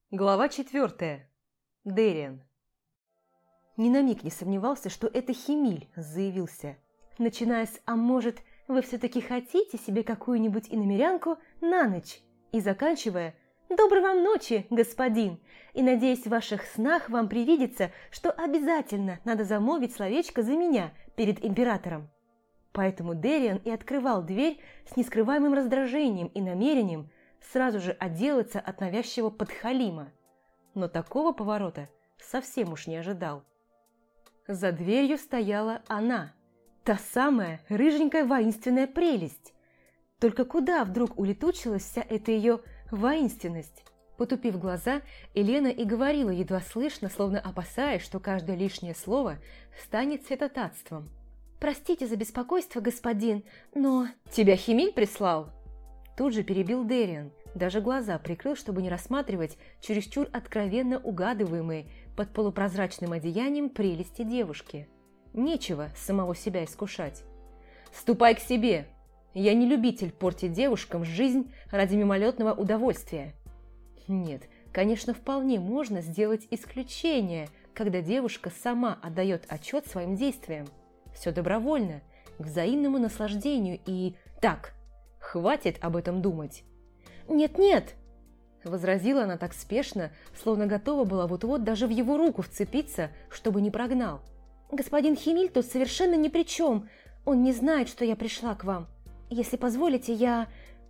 Глава 4. Дэриан. Ни на миг не сомневался, что это Хемиль заявился. Начиная с «А может, вы все-таки хотите себе какую-нибудь иномерянку на ночь?» и заканчивая «Доброй вам ночи, господин, и надеюсь, в ваших снах вам привидится, что обязательно надо замолвить словечко за меня перед императором». Поэтому Дэриан и открывал дверь с нескрываемым раздражением и намерением сразу же отделаться от навязчивого подхалима. Но такого поворота совсем уж не ожидал. За дверью стояла она, та самая рыженькая воинственная прелесть. Только куда вдруг улетучилась вся эта ее воинственность? Потупив глаза, Елена и говорила едва слышно, словно опасаясь, что каждое лишнее слово станет святотатством. «Простите за беспокойство, господин, но...» «Тебя Хемиль прислал?» Тут же перебил Дэриан, даже глаза прикрыл, чтобы не рассматривать чересчур откровенно угадываемые под полупрозрачным одеянием прелести девушки. Нечего самого себя искушать. «Ступай к себе! Я не любитель портить девушкам жизнь ради мимолетного удовольствия». Нет, конечно, вполне можно сделать исключение, когда девушка сама отдает отчет своим действиям. Все добровольно, к взаимному наслаждению и... Так, хватит об этом думать. «Нет-нет!» – возразила она так спешно, словно готова была вот-вот даже в его руку вцепиться, чтобы не прогнал. «Господин Хемиль тут совершенно ни при чем. Он не знает, что я пришла к вам. Если позволите, я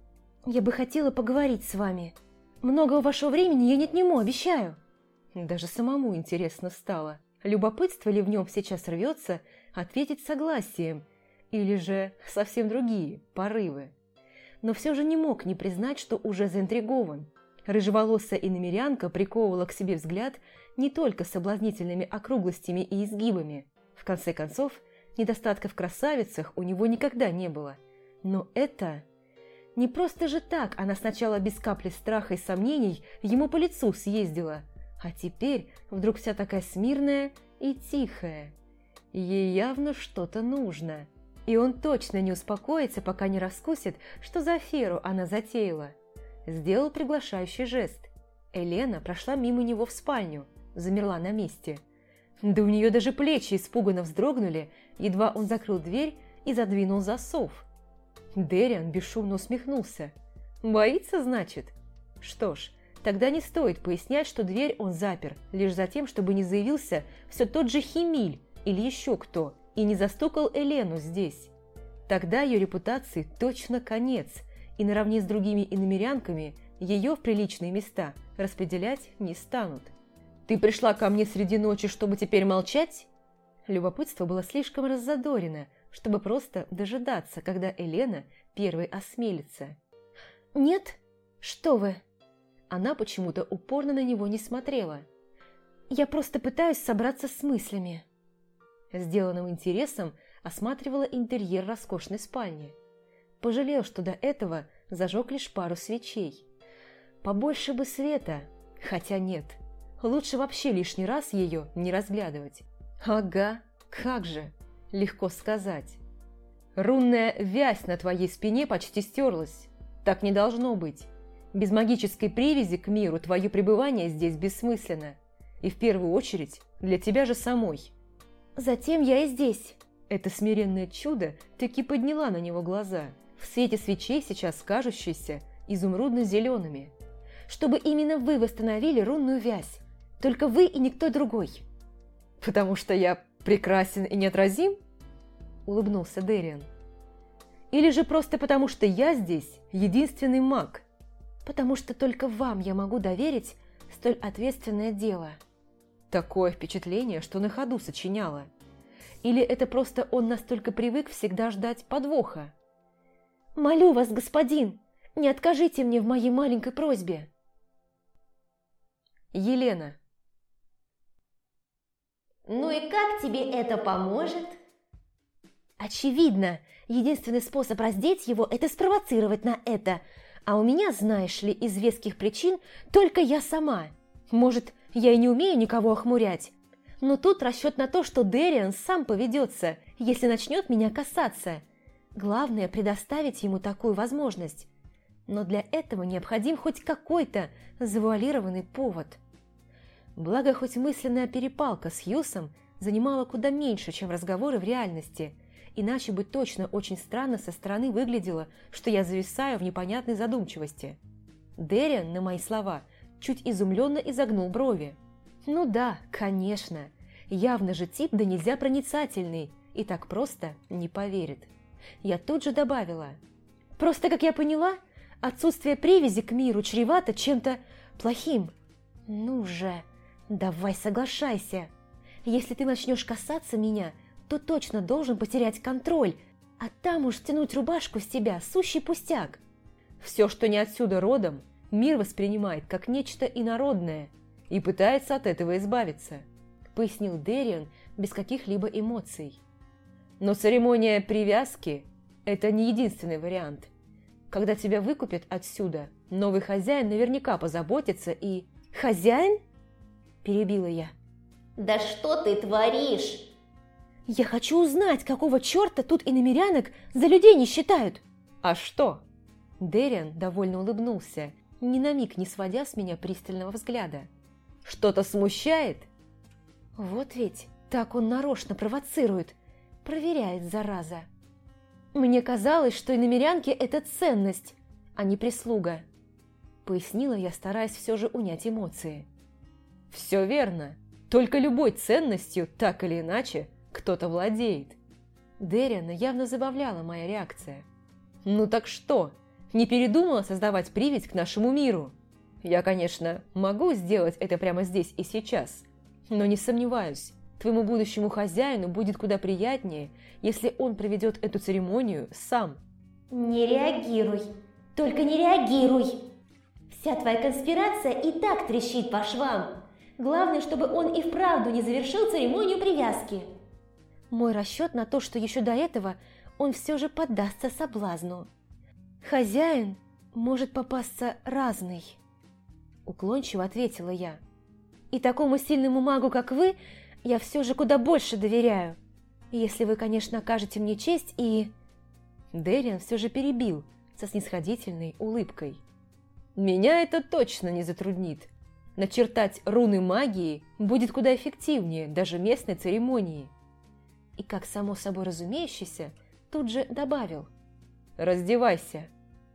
бы хотела поговорить с вами. Многого вашего времени я не отниму, обещаю». Даже самому интересно стало, любопытство ли в нем сейчас рвется ответить согласием, или же совсем другие порывы. Но все же не мог не признать, что уже заинтригован. Рыжеволосая иномерянка приковывала к себе взгляд не только соблазнительными округлостями и изгибами. В конце концов, недостатков в красавицах у него никогда не было. Но это... Не просто же так она сначала без капли страха и сомнений ему по лицу съездила, а теперь вдруг вся такая смирная и тихая. Ей явно что-то нужно. И он точно не успокоится, пока не раскусит, что за аферу она затеяла. Сделал приглашающий жест. Елена прошла мимо него в спальню, замерла на месте. Да у нее даже плечи испуганно вздрогнули, едва он закрыл дверь и задвинул засов. Дэриан бесшумно усмехнулся. «Боится, значит?» Что ж, тогда не стоит пояснять, что дверь он запер, лишь за тем, чтобы не заявился все тот же Хемиль или еще кто, и не застукал Елену здесь. Тогда ее репутации точно конец, и наравне с другими иномерянками ее в приличные места распределять не станут. «Ты пришла ко мне среди ночи, чтобы теперь молчать?» Любопытство было слишком раззадорено, чтобы просто дожидаться, когда Елена первой осмелится. «Нет? Что вы?» Она почему-то упорно на него не смотрела. «Я просто пытаюсь собраться с мыслями». Сделанным интересом осматривала интерьер роскошной спальни. Пожалел, что до этого зажег лишь пару свечей. Побольше бы света, хотя нет, лучше вообще лишний раз ее не разглядывать. Ага, как же, легко сказать. Рунная вязь на твоей спине почти стерлась. Так не должно быть. Без магической привязи к миру твое пребывание здесь бессмысленно. И в первую очередь для тебя же самой. «Затем я и здесь». Это смиренное чудо таки подняла на него глаза, в свете свечей сейчас кажущиеся изумрудно-зелеными. «Чтобы именно вы восстановили рунную вязь. Только вы и никто другой». «Потому что я прекрасен и неотразим?» – улыбнулся Дэриан. «Или же просто потому, что я здесь единственный маг?» «Потому что только вам я могу доверить столь ответственное дело». Такое впечатление, что на ходу сочиняла. Или это просто он настолько привык всегда ждать подвоха? «Молю вас, господин, не откажите мне в моей маленькой просьбе». Елена. «Ну и как тебе это поможет?» «Очевидно, единственный способ раздеть его – это спровоцировать на это. А у меня, знаешь ли, из веских причин только я сама. Может, я и не умею никого охмурять. Но тут расчет на то, что Дэриан сам поведется, если начнет меня касаться. Главное – предоставить ему такую возможность. Но для этого необходим хоть какой-то завуалированный повод. Благо, хоть мысленная перепалка с Хьюсом занимала куда меньше, чем разговоры в реальности, иначе бы точно очень странно со стороны выглядело, что я зависаю в непонятной задумчивости. Дэриан на мои слова чуть изумленно изогнул брови. Ну да, конечно, явно же тип да нельзя проницательный, и так просто не поверит. Я тут же добавила. Просто, как я поняла, отсутствие привязи к миру чревато чем-то плохим. Ну же, давай соглашайся. Если ты начнешь касаться меня, то точно должен потерять контроль, а там уж тянуть рубашку с тебя сущий пустяк. Все, что не отсюда родом, мир воспринимает как нечто инородное и пытается от этого избавиться, пояснил Дэриан без каких-либо эмоций. Но церемония привязки – это не единственный вариант. Когда тебя выкупят отсюда, новый хозяин наверняка позаботится и… «Хозяин?» – перебила я. Да что ты творишь? «Я хочу узнать, какого черта тут иномерянок за людей не считают!» «А что?» Дэриан довольно улыбнулся, ни на миг не сводя с меня пристального взгляда. «Что-то смущает?» Вот ведь так он нарочно провоцирует, проверяет, зараза. «Мне казалось, что иномерянки – это ценность, а не прислуга», пояснила я, стараясь все же унять эмоции. «Все верно, только любой ценностью, так или иначе, кто-то владеет». Дэриана явно забавляла моя реакция. «Ну так что, не передумала создавать привязь к нашему миру? Я, конечно, могу сделать это прямо здесь и сейчас, но не сомневаюсь, твоему будущему хозяину будет куда приятнее, если он проведет эту церемонию сам». Не реагируй, только не реагируй. Вся твоя конспирация и так трещит по швам. Главное, чтобы он и вправду не завершил церемонию привязки. Мой расчет на то, что еще до этого он все же поддастся соблазну. «Хозяин может попасться разный», – уклончиво ответила я. «И такому сильному магу, как вы, я все же куда больше доверяю. Если вы, конечно, окажете мне честь и…» Дэриан все же перебил со снисходительной улыбкой. «Меня это точно не затруднит. Начертать руны магии будет куда эффективнее даже местной церемонии». И, как само собой разумеющееся, тут же добавил: «Раздевайся».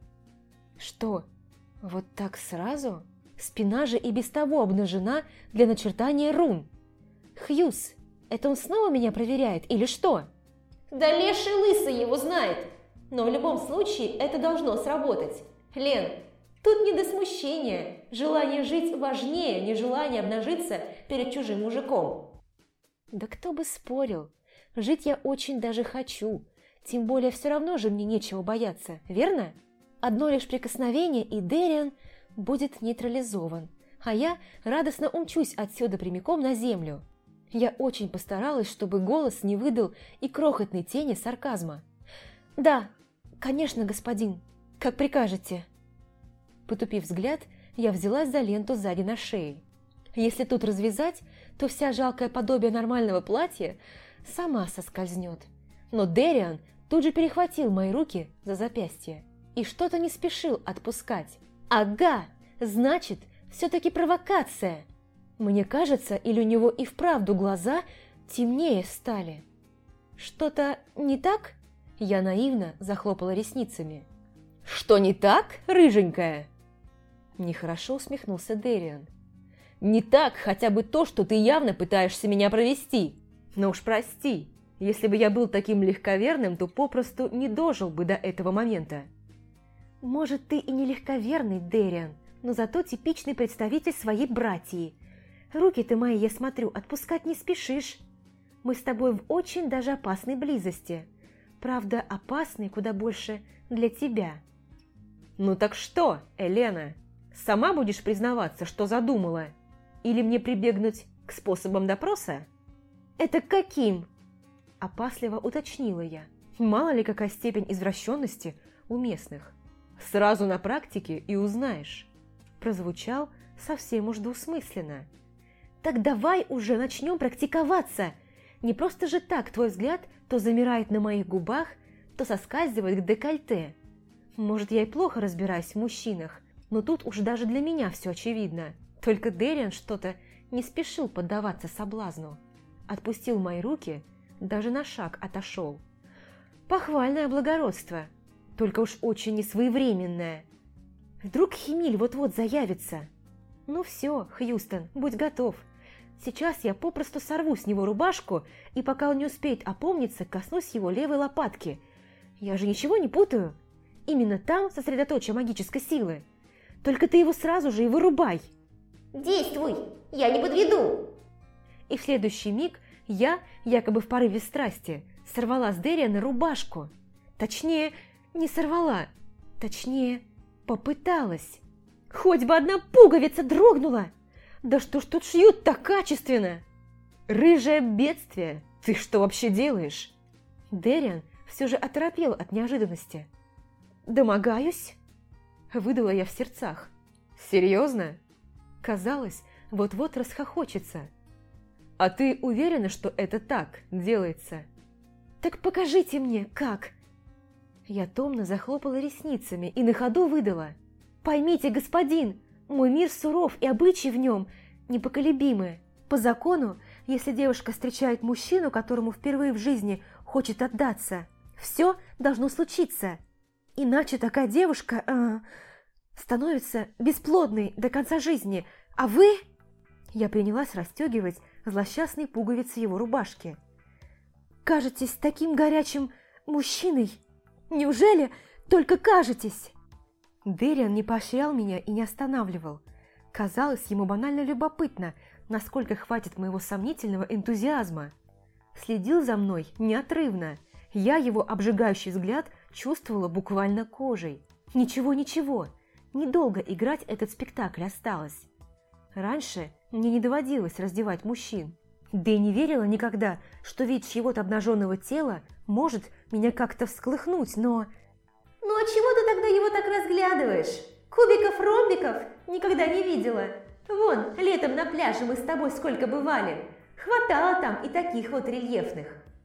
«Что, вот так сразу? Спина же и без того обнажена для начертания рун. Хьюз, это он снова меня проверяет или что?» Да леший лысый его знает. Но в любом случае это должно сработать. Лен, тут не до смущения. Желание жить важнее, не желание обнажиться перед чужим мужиком. Да кто бы спорил. Жить я очень даже хочу. Тем более все равно же мне нечего бояться, верно? Одно лишь прикосновение, и Дэриан будет нейтрализован, а я радостно умчусь отсюда прямиком на землю. Я очень постаралась, чтобы голос не выдал и крохотной тени сарказма. «Да, конечно, господин, как прикажете». Потупив взгляд, я взялась за ленту сзади на шее. Если тут развязать, то вся жалкое подобие нормального платья сама соскользнет. Но Дэриан тут же перехватил мои руки за запястье и что-то не спешил отпускать. «Ага, значит, все-таки провокация!» Мне кажется, или у него и вправду глаза темнее стали. «Что-то не так?» Я наивно захлопала ресницами. «Что не так, рыженькая?» Нехорошо усмехнулся Дэриан. «Не так хотя бы то, что ты явно пытаешься меня провести. Но уж прости, если бы я был таким легковерным, то попросту не дожил бы до этого момента». «Может, ты и не легковерный, Дэриан, но зато типичный представитель своей братьи. Руки ты мои, я смотрю, отпускать не спешишь. Мы с тобой в очень даже опасной близости. Правда, опасной куда больше для тебя». «Ну так что, Елена, сама будешь признаваться, что задумала? Или мне прибегнуть к способам допроса?» «Это каким?» – опасливо уточнила я. Мало ли какая степень извращенности у местных. «Сразу на практике и узнаешь», – прозвучал совсем уж двусмысленно. «Так давай уже начнем практиковаться. Не просто же так твой взгляд то замирает на моих губах, то соскальзывает к декольте. Может, я и плохо разбираюсь в мужчинах, но тут уж даже для меня все очевидно. Только Дэриан что-то не спешил поддаваться соблазну. Отпустил мои руки, даже на шаг отошел. Похвальное благородство, только уж очень несвоевременное. Вдруг Химиль вот-вот заявится. Ну все, Хьюстон, будь готов. Сейчас я попросту сорву с него рубашку, и пока он не успеет опомниться, коснусь его левой лопатки. Я же ничего не путаю. Именно там сосредоточие магической силы. Только ты его сразу же и вырубай. Действуй, я не подведу. И в следующий миг я, якобы в порыве страсти, сорвала с Дэриана рубашку. Точнее, не сорвала. Точнее, попыталась. Хоть бы одна пуговица дрогнула. Да что ж тут шьют так качественно? Рыжее бедствие. Ты что вообще делаешь? Дэриан все же оторопел от неожиданности. «Домогаюсь?» Выдала я в сердцах. «Серьезно?» Казалось, вот-вот расхохочется. «А ты уверена, что это так делается?» «Так покажите мне, как!» Я томно захлопала ресницами и на ходу выдала. «Поймите, господин, мой мир суров и обычаи в нем непоколебимы. По закону, если девушка встречает мужчину, которому впервые в жизни хочет отдаться, все должно случиться. Иначе такая девушка становится бесплодной до конца жизни, а вы...» Я принялась расстегивать злосчастные пуговицы его рубашки. «Кажетесь таким горячим мужчиной? Неужели только кажетесь?» Дэриан не поощрял меня и не останавливал. Казалось, ему банально любопытно, насколько хватит моего сомнительного энтузиазма. Следил за мной неотрывно. Я его обжигающий взгляд чувствовала буквально кожей. Ничего, недолго играть этот спектакль осталось. Раньше мне не доводилось раздевать мужчин. Да и не верила никогда, что вид чьего-то обнаженного тела может меня как-то всколыхнуть, но... Ну а чего ты тогда его так разглядываешь? Кубиков-ромбиков никогда не видела. Вон, летом на пляже мы с тобой сколько бывали. Хватало там и таких вот рельефных.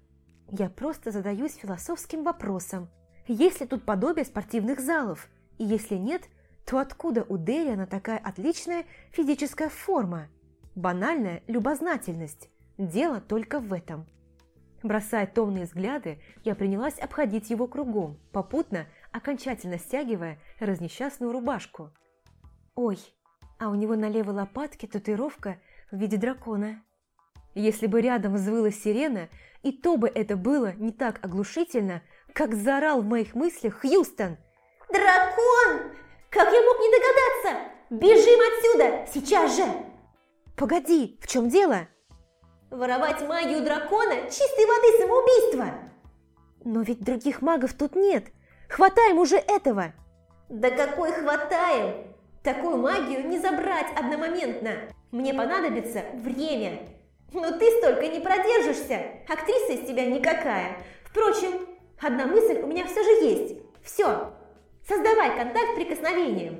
Я просто задаюсь философским вопросом. Есть ли тут подобие спортивных залов? И если нет, то откуда у Дэриана такая отличная физическая форма? Банальная любознательность. Дело только в этом. Бросая томные взгляды, я принялась обходить его кругом, попутно окончательно стягивая разнесчастную рубашку. Ой, а у него на левой лопатке татуировка в виде дракона. Если бы рядом взвыла сирена, и то бы это было не так оглушительно, как заорал в моих мыслях Хьюстон. «Дракон! Как я мог не догадаться? Бежим отсюда! Сейчас же!» «Погоди, в чем дело?» «Воровать магию дракона – чистой воды самоубийство!» «Но ведь других магов тут нет! Хватаем уже этого!» «Да какой хватаем! Такую магию не забрать одномоментно! Мне понадобится время! Но ты столько не продержишься! Актриса из тебя никакая! Впрочем, одна мысль у меня все же есть! Все! Создавай контакт прикосновением!»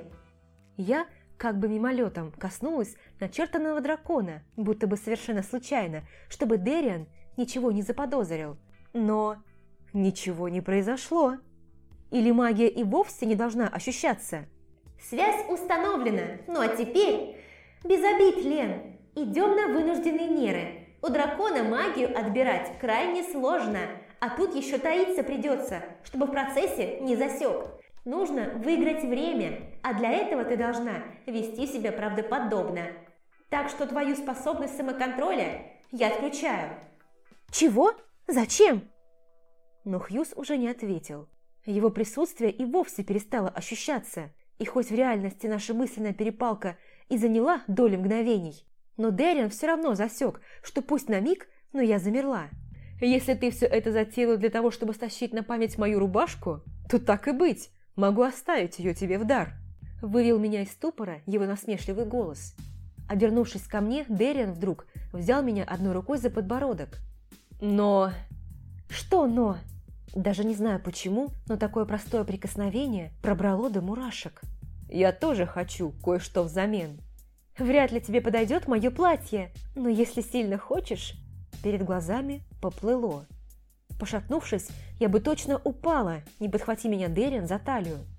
Я как бы мимолетом коснулась начертанного дракона, будто бы совершенно случайно, чтобы Дэриан ничего не заподозрил. Но ничего не произошло. Или магия и вовсе не должна ощущаться? «Связь установлена! Ну а теперь, без обид, Лен, идем на вынужденные меры. У дракона магию отбирать крайне сложно, а тут еще таиться придется, чтобы в процессе не засек. Нужно выиграть время, а для этого ты должна вести себя правдоподобно. Так что твою способность самоконтроля я отключаю». «Чего? Зачем?» Но Хьюз уже не ответил. Его присутствие и вовсе перестало ощущаться, и хоть в реальности наша мысленная перепалка и заняла долю мгновений, но Дэриан все равно засек, что пусть на миг, но я замерла. «Если ты все это затеяла для того, чтобы стащить на память мою рубашку, то так и быть. Могу оставить ее тебе в дар», – вывел меня из ступора его насмешливый голос. Обернувшись ко мне, Дэриан вдруг взял меня одной рукой за подбородок. «Но...» «Что «но»?» Даже не знаю почему, но такое простое прикосновение пробрало до мурашек. «Я тоже хочу кое-что взамен. Вряд ли тебе подойдет мое платье, но если сильно хочешь...» Перед глазами поплыло. Пошатнувшись, я бы точно упала, не подхвати меня Дэриан за талию.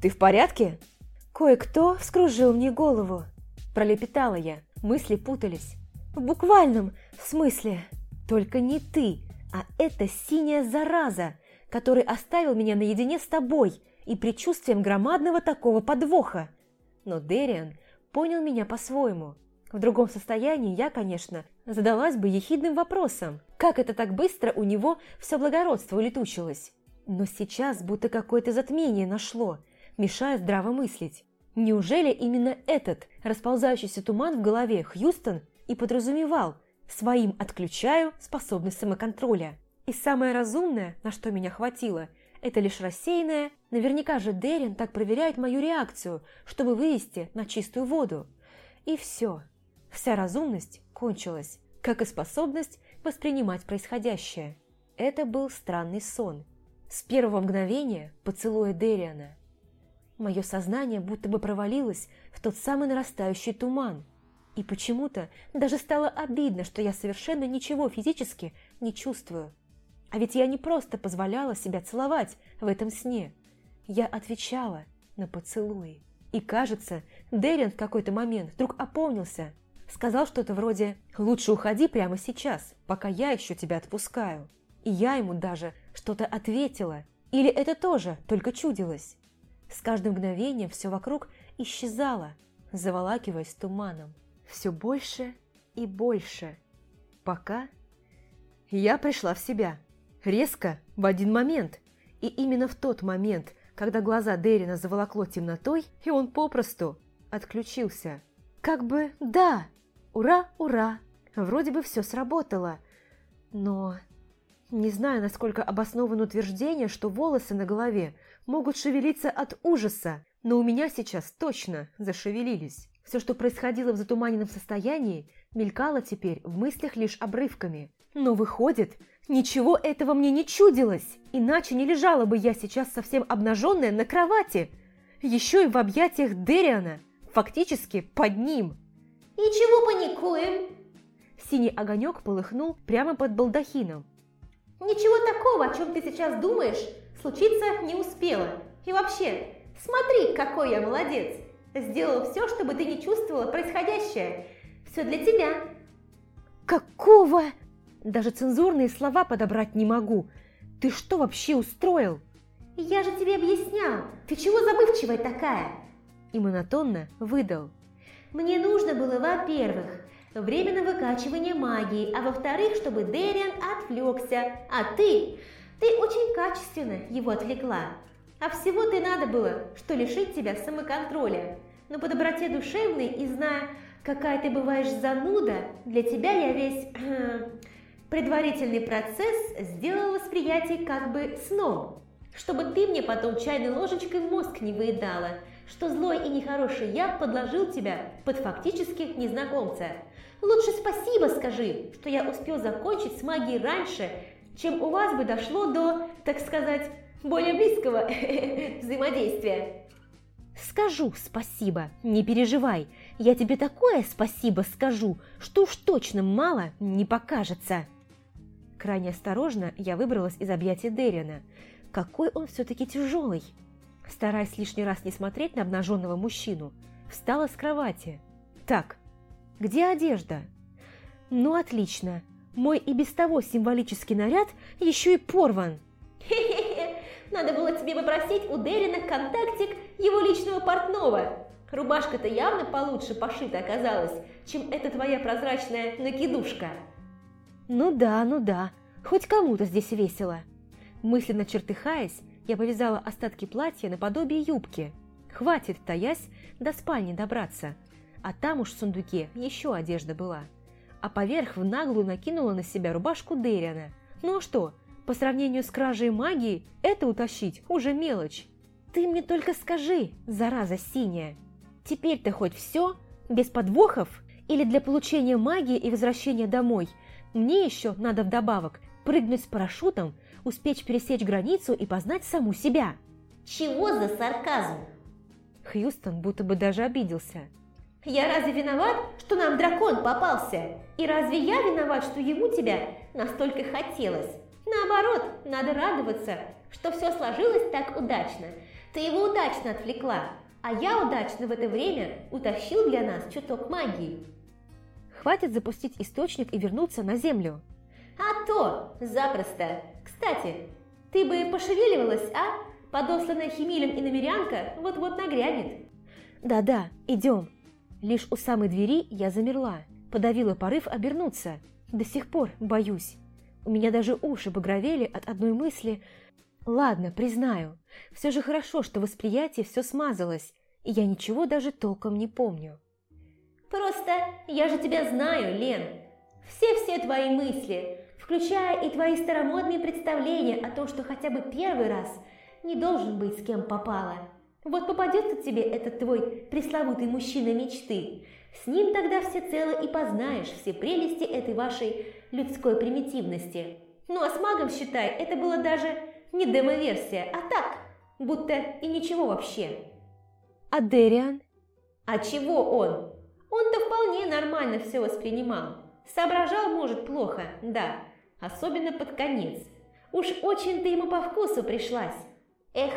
Ты в порядке?» «Кое-кто вскружил мне голову», – пролепетала я. Мысли путались. «В буквальном смысле. Только не ты, а эта синяя зараза, который оставил меня наедине с тобой и предчувствием громадного такого подвоха». Но Дэриан понял меня по-своему. В другом состоянии я, конечно, задалась бы ехидным вопросом, как это так быстро у него все благородство улетучилось. Но сейчас будто какое-то затмение нашло, мешая здраво мыслить. Неужели именно этот расползающийся туман в голове Хьюстон и подразумевал «своим отключаю способность самоконтроля»? И самое разумное, на что меня хватило, это лишь рассеянное «наверняка же Дэриан так проверяет мою реакцию, чтобы вывести на чистую воду». И все. Вся разумность кончилась, как и способность воспринимать происходящее. Это был странный сон. С первого мгновения поцелуя Дэриана. Мое сознание будто бы провалилось в тот самый нарастающий туман. И почему-то даже стало обидно, что я совершенно ничего физически не чувствую. А ведь я не просто позволяла себя целовать в этом сне. Я отвечала на поцелуи. И кажется, Дэриан в какой-то момент вдруг опомнился. Сказал что-то вроде «Лучше уходи прямо сейчас, пока я еще тебя отпускаю». И я ему даже что-то ответила. Или это тоже только чудилось? С каждым мгновением все вокруг исчезало, заволакиваясь туманом. Все больше и больше. Пока я пришла в себя. Резко, в один момент. И именно в тот момент, когда глаза Дэриана заволокло темнотой, и он попросту отключился. Как бы да, ура, ура, вроде бы все сработало. Но не знаю, насколько обосновано утверждение, что волосы на голове могут шевелиться от ужаса, но у меня сейчас точно зашевелились. Все, что происходило в затуманенном состоянии, мелькало теперь в мыслях лишь обрывками. Но выходит, ничего этого мне не чудилось, иначе не лежала бы я сейчас совсем обнаженная на кровати, еще и в объятиях Дэриана, фактически под ним. И чего паникуем? Синий огонек полыхнул прямо под балдахином. Ничего такого, о чем ты сейчас думаешь, случиться не успело. И вообще, смотри, какой я молодец. Сделал все, чтобы ты не чувствовала происходящее. Все для тебя. Какого? Даже цензурные слова подобрать не могу. Ты что вообще устроил? Я же тебе объяснял. Ты чего забывчивая такая? И монотонно выдал. Мне нужно было, во-первых, время на выкачивание магии, а во-вторых, чтобы Дэриан отвлекся, а ты очень качественно его отвлекла. А всего ты надо было, что лишить тебя самоконтроля. Но по доброте душевной и зная, какая ты бываешь зануда, для тебя я весь предварительный процесс сделал восприятие как бы сном, чтобы ты мне потом чайной ложечкой мозг не выедала, что злой и нехороший я подложил тебя под фактически незнакомца. Лучше спасибо скажи, что я успел закончить с магией раньше, чем у вас бы дошло до, так сказать, более близкого взаимодействия. Скажу спасибо, не переживай. Я тебе такое спасибо скажу, что уж точно мало не покажется. Крайне осторожно я выбралась из объятия Дэриана. Какой он все-таки тяжелый. Стараясь лишний раз не смотреть на обнаженного мужчину, встала с кровати. Так, где одежда? Ну, отлично. Мой и без того символический наряд еще и порван. Хе-хе-хе, надо было тебе попросить у Дэриана контактик его личного портного. Рубашка-то явно получше пошита оказалась, чем эта твоя прозрачная накидушка. Ну да, хоть кому-то здесь весело. Мысленно чертыхаясь, я повязала остатки платья наподобие юбки. Хватит, таясь, до спальни добраться. А там уж в сундуке еще одежда была. А поверх в наглую накинула на себя рубашку Дэриана. Ну а что, по сравнению с кражей магии, это утащить уже мелочь. Ты мне только скажи, зараза синяя, теперь-то хоть все, без подвохов? Или для получения магии и возвращения домой мне еще надо вдобавок прыгнуть с парашютом, успеть пересечь границу и познать саму себя? Чего за сарказм? Хьюстон будто бы даже обиделся. Я разве виноват, что нам дракон попался? И разве я виноват, что ему тебя настолько хотелось? Наоборот, надо радоваться, что все сложилось так удачно. Ты его удачно отвлекла, а я удачно в это время утащил для нас чуток магии. Хватит запустить источник и вернуться на землю. А то, запросто. Кстати, ты бы пошевеливалась, а? Подосланная Химилем иномерянка вот-вот нагрянет. Да-да, идем. Лишь у самой двери я замерла, подавила порыв обернуться. До сих пор боюсь. У меня даже уши багровели от одной мысли. Ладно, признаю, все же хорошо, что восприятие все смазалось, и я ничего даже толком не помню. Просто я же тебя знаю, Лен. Все твои мысли, включая и твои старомодные представления о том, что хотя бы первый раз не должен быть с кем попало. Вот попадется тебе этот твой пресловутый мужчина мечты. С ним тогда всецело и познаешь все прелести этой вашей людской примитивности. Ну а с магом, считай, это было даже не демо-версия, а так, будто и ничего вообще. А Дериан? А чего он? Он-то вполне нормально все воспринимал. Соображал, может, плохо, да, особенно под конец. Уж очень ты ему по вкусу пришлась. Эх,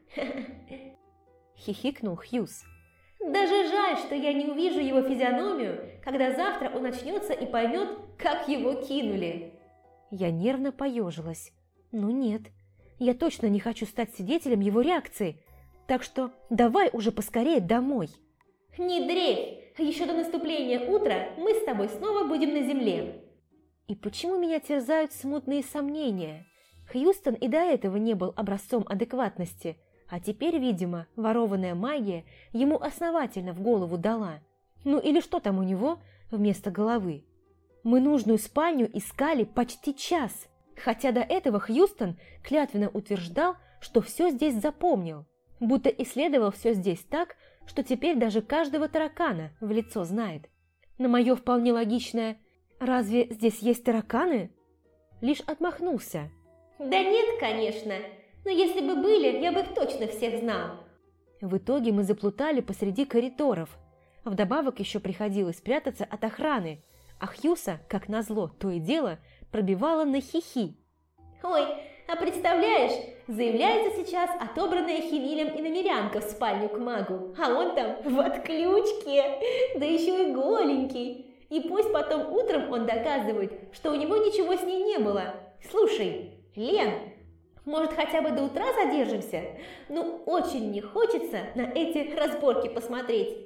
хихикнул Хьюз. Даже жаль, что я не увижу его физиономию, когда завтра он очнется и поймет, как его кинули. Я нервно поежилась. Ну нет, я точно не хочу стать свидетелем его реакции, так что давай уже поскорее домой. Не дрейфь, еще до наступления утра мы с тобой снова будем на земле. И почему меня терзают смутные сомнения? Хьюстон и до этого не был образцом адекватности, а теперь, видимо, ворованная магия ему основательно в голову дала. Ну или что там у него вместо головы? Мы нужную спальню искали почти час, хотя до этого Хьюстон клятвенно утверждал, что все здесь запомнил, будто исследовал все здесь так, что теперь даже каждого таракана в лицо знает. На мое вполне логичное «разве здесь есть тараканы?» лишь отмахнулся. Да нет, конечно, но если бы были, я бы их точно всех знал. В итоге мы заплутали посреди коридоров. Вдобавок еще приходилось прятаться от охраны, а Хьюса, как назло, то и дело пробивала на хихи. Ой, а представляешь, заявляется сейчас отобранная Химилем иномерянка в спальню к магу, а он там в отключке, да еще и голенький. И пусть потом утром он доказывает, что у него ничего с ней не было. Слушай, Лен, может, хотя бы до утра задержимся? Ну, очень не хочется на эти разборки посмотреть.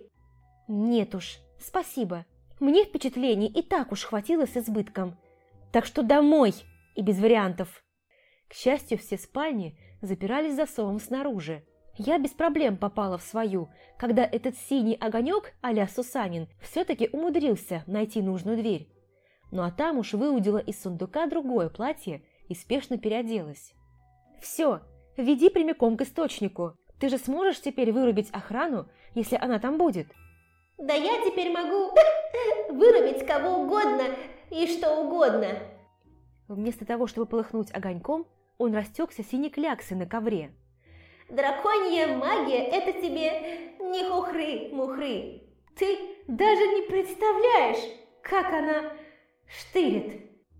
Нет уж, спасибо. Мне впечатлений и так уж хватило с избытком. Так что домой и без вариантов. К счастью, все спальни запирались засовом снаружи. Я без проблем попала в свою, когда этот синий огонек а-ля Сусанин все-таки умудрился найти нужную дверь. Ну а там уж выудила из сундука другое платье и спешно переоделась. «Все, веди прямиком к источнику. Ты же сможешь теперь вырубить охрану, если она там будет?» «Да я теперь могу вырубить кого угодно и что угодно». Вместо того, чтобы полыхнуть огоньком, он растекся синей кляксой на ковре. «Драконья магия – это тебе не хухры-мухры. Ты даже не представляешь, как она штырит».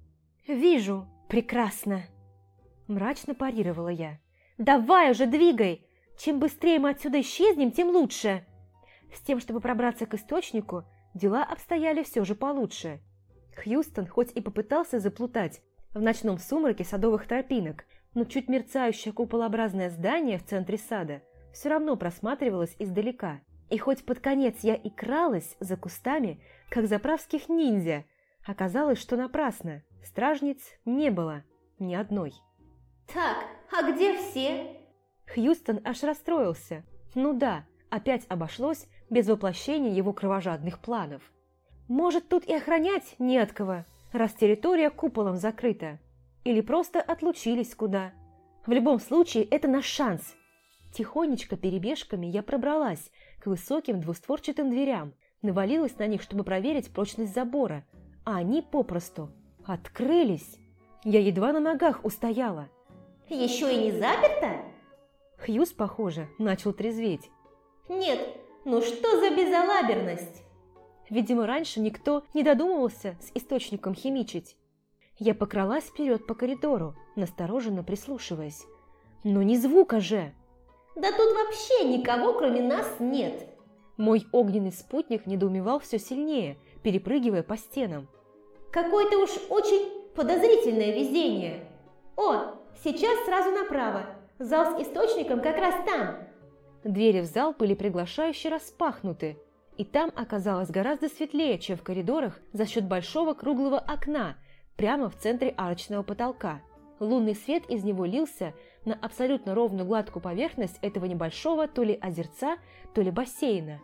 «Вижу, прекрасно!» Мрачно парировала я. «Давай уже двигай! Чем быстрее мы отсюда исчезнем, тем лучше!» С тем, чтобы пробраться к источнику, дела обстояли все же получше. Хьюстон хоть и попытался заплутать в ночном сумраке садовых тропинок, но чуть мерцающее куполообразное здание в центре сада все равно просматривалось издалека. И хоть под конец я и кралась за кустами, как заправских ниндзя, оказалось, что напрасно. Стражниц не было ни одной. «Так, а где все?» Хьюстон аж расстроился. Ну да, опять обошлось без воплощения его кровожадных планов. Может, тут и охранять не от кого, раз территория куполом закрыта. Или просто отлучились куда. В любом случае, это наш шанс. Тихонечко перебежками я пробралась к высоким двустворчатым дверям, навалилась на них, чтобы проверить прочность забора, а они попросту открылись. Я едва на ногах устояла. «Еще и не заперто?» Хьюз, похоже, начал трезветь. «Нет, ну что за безалаберность?» Видимо, раньше никто не додумывался с источником химичить. Я покралась вперед по коридору, настороженно прислушиваясь. Но ни звука же! Да тут вообще никого, кроме нас, нет. Мой огненный спутник недоумевал все сильнее, перепрыгивая по стенам. Какое-то уж очень подозрительное везение. О, сейчас сразу направо. Зал с источником как раз там. Двери в зал были приглашающе распахнуты, и там оказалось гораздо светлее, чем в коридорах за счет большого круглого окна прямо в центре арочного потолка. Лунный свет из него лился на абсолютно ровную гладкую поверхность этого небольшого то ли озерца, то ли бассейна.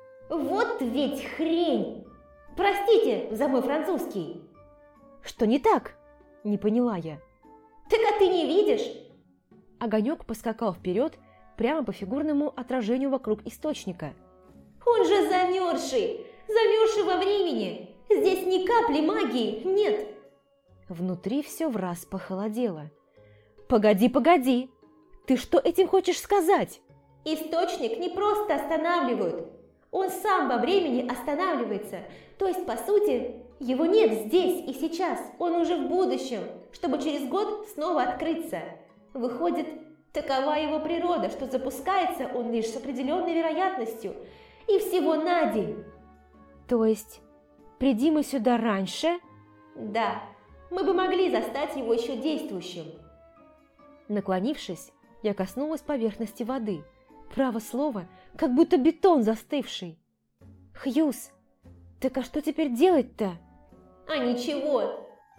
Вот ведь хрень! Простите за мой французский. Что не так? Не поняла я. Так а ты не видишь? Огонек поскакал вперед прямо по фигурному отражению вокруг источника. Он же замерзший во времени. Здесь ни капли магии нет. Внутри все враз похолодело. «Погоди, погоди! Ты что этим хочешь сказать?» Источник не просто останавливают. Он сам во времени останавливается. То есть, по сути, его нет здесь и сейчас. Он уже в будущем, чтобы через год снова открыться. Выходит, такова его природа, что запускается он лишь с определенной вероятностью. И всего на день. То есть, приди мы сюда раньше? Да, мы бы могли застать его еще действующим. Наклонившись, я коснулась поверхности воды. Право слово, как будто бетон застывший. «Хьюз, так а что теперь делать-то?» А ничего.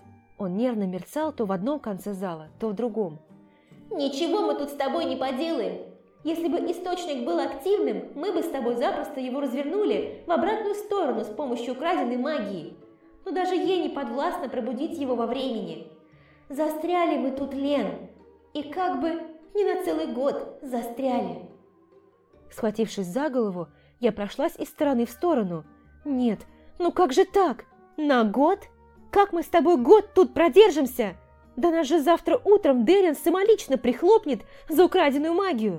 Он нервно мерцал то в одном конце зала, то в другом. Ничего мы тут с тобой не поделаем. Если бы источник был активным, мы бы с тобой запросто его развернули в обратную сторону с помощью украденной магии. Но даже ей не подвластно пробудить его во времени. Застряли мы тут, Лен. И как бы не на целый год застряли. Схватившись за голову, я прошлась из стороны в сторону. «Нет, ну как же так? На год? Как мы с тобой год тут продержимся? Да нас же завтра утром Дерин самолично прихлопнет за украденную магию!»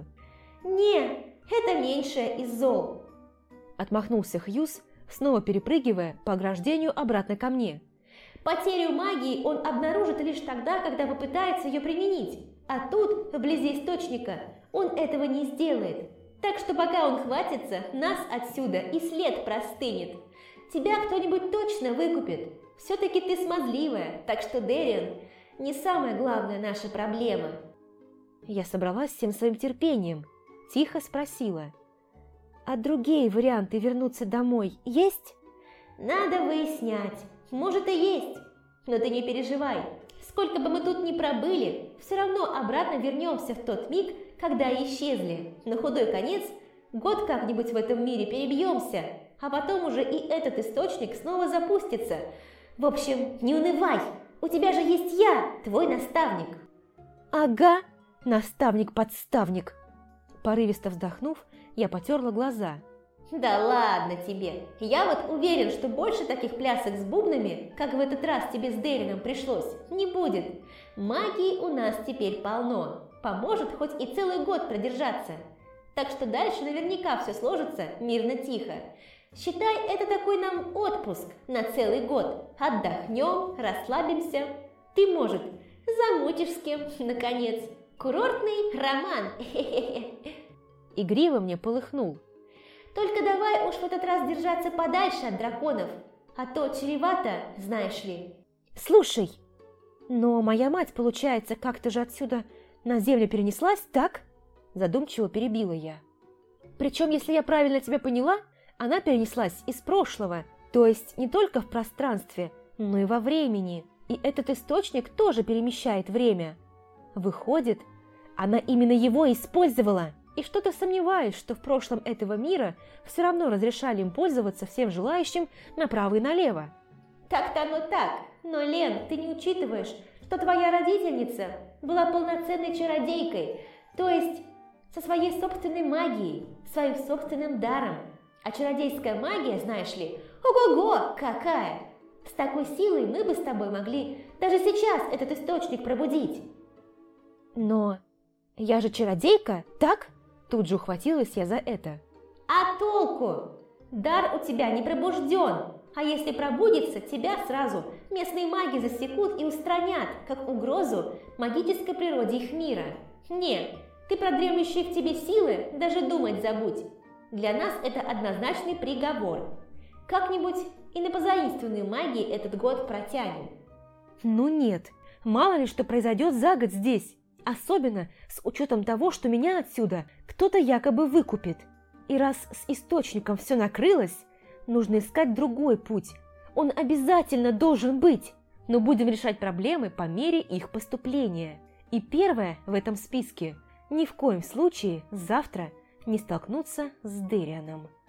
«Не, это меньшее из зол», – отмахнулся Хьюз, снова перепрыгивая по ограждению обратно ко мне. «Потерю магии он обнаружит лишь тогда, когда попытается ее применить. А тут, вблизи источника, он этого не сделает. Так что пока он хватится, нас отсюда и след простынет. Тебя кто-нибудь точно выкупит. Все-таки ты смазливая, так что Дерин не самая главная наша проблема». Я собралась всем своим терпением. Тихо спросила. «А другие варианты вернуться домой есть?» «Надо выяснять. Может и есть. Но ты не переживай. Сколько бы мы тут ни пробыли, все равно обратно вернемся в тот миг, когда исчезли. На худой конец год как-нибудь в этом мире перебьемся, а потом уже и этот источник снова запустится. В общем, не унывай. У тебя же есть я, твой наставник». «Ага, наставник-подставник». Порывисто вздохнув, я потерла глаза. «Да ладно тебе. Я вот уверен, что больше таких плясок с бубнами, как в этот раз тебе с Дерином пришлось, не будет. Магии у нас теперь полно. Поможет хоть и целый год продержаться. Так что дальше наверняка все сложится мирно-тихо. Считай, это такой нам отпуск на целый год. Отдохнем, расслабимся. Ты, может, замутишь с кем, наконец. Курортный роман. Игриво мне полыхнул. Только давай уж в этот раз держаться подальше от драконов, а то чревато, знаешь ли». «Слушай, но моя мать, получается, как-то же отсюда на землю перенеслась, так?» Задумчиво перебила я. «Причем, если я правильно тебя поняла, она перенеслась из прошлого, то есть не только в пространстве, но и во времени, и этот источник тоже перемещает время. Выходит, она именно его использовала». И что-то сомневаюсь, что в прошлом этого мира все равно разрешали им пользоваться всем желающим направо и налево. Так-то оно так, но, Лен, ты не учитываешь, что твоя родительница была полноценной чародейкой, то есть со своей собственной магией, своим собственным даром. А чародейская магия, знаешь ли, ого-го, какая! С такой силой мы бы с тобой могли даже сейчас этот источник пробудить. Но я же чародейка, так? Тут же ухватилась я за это. А толку? Дар у тебя не пробужден, а если пробудится, тебя сразу местные маги засекут и устранят, как угрозу магической природе их мира. Нет, Ты про дремлющие в тебе силы даже думать забудь. Для нас это однозначный приговор. Как-нибудь и на позаимствованную магии этот год протянем. Ну нет, мало ли что произойдет за год здесь. Особенно с учетом того, что меня отсюда кто-то якобы выкупит. И раз с источником все накрылось, нужно искать другой путь. Он обязательно должен быть, но будем решать проблемы по мере их поступления. И первое в этом списке – ни в коем случае завтра не столкнуться с Дэрианом.